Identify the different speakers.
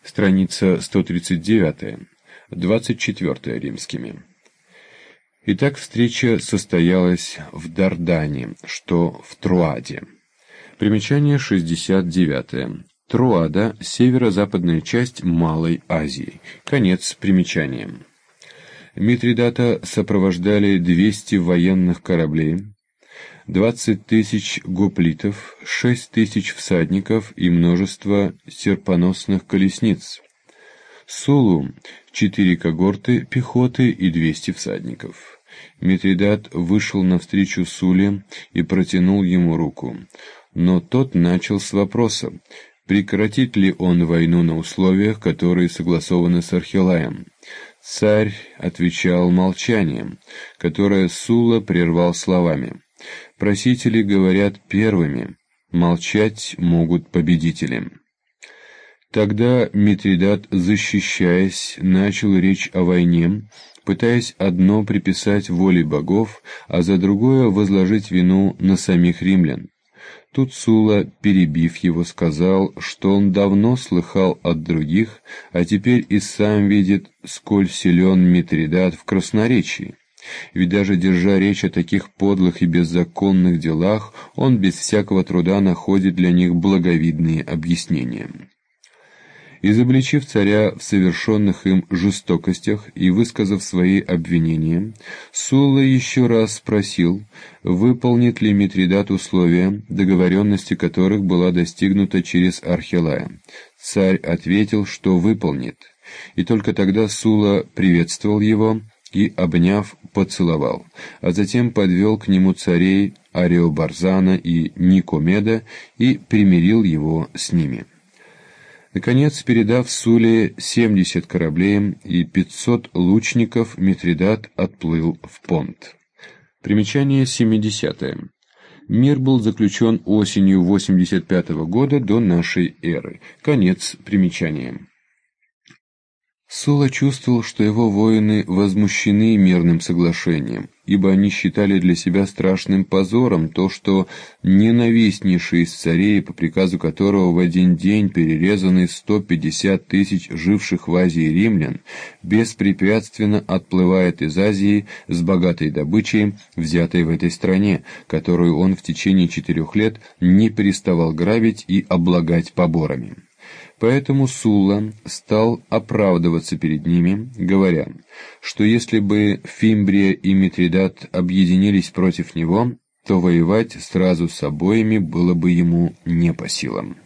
Speaker 1: Страница 139, 24 римскими. Итак, встреча состоялась в Дардане, что в Труаде. Примечание 69. Труада – северо-западная часть Малой Азии. Конец примечания. Митридата сопровождали 200 военных кораблей, 20 тысяч гоплитов, 6 тысяч всадников и множество серпоносных колесниц. Суллу – 4 когорты пехоты и 200 всадников. Митридат вышел навстречу Сулле и протянул ему руку, но тот начал с вопроса, прекратит ли он войну на условиях, которые согласованы с Архилаем. Царь отвечал молчанием, которое Сулла прервал словами: «Просители говорят первыми, молчать могут победители». Тогда Митридат, защищаясь, начал речь о войне, пытаясь одно приписать воле богов, а за другое возложить вину на самих римлян. Тут Сулла, перебив его, сказал, что он давно слыхал от других, а теперь и сам видит, сколь силен Митридат в красноречии. Ведь даже держа речь о таких подлых и беззаконных делах, он без всякого труда находит для них благовидные объяснения. Изобличив царя в совершенных им жестокостях и высказав свои обвинения, Сулла еще раз спросил, выполнит ли Митридат условия, договоренности которых была достигнута через Архилая. Царь ответил, что выполнит, и только тогда Сулла приветствовал его и, обняв, поцеловал, а затем подвел к нему царей Ареобарзана и Никомеда и примирил его с ними. Наконец, передав Сулле 70 кораблей и 500 лучников, Митридат отплыл в Понт. Примечание 70. Мир был заключен осенью 85 года до нашей эры. Конец примечания. Сулла чувствовал, что его воины возмущены мирным соглашением, ибо они считали для себя страшным позором то, что ненавистнейший из царей, по приказу которого в один день перерезаны 150 тысяч живших в Азии римлян, беспрепятственно отплывает из Азии с богатой добычей, взятой в этой стране, которую он в течение 4 лет не переставал грабить и облагать поборами. Поэтому Сулла стал оправдываться перед ними, говоря, что если бы Фимбрия и Митридат объединились против него, то воевать сразу с обоими было бы ему не по силам.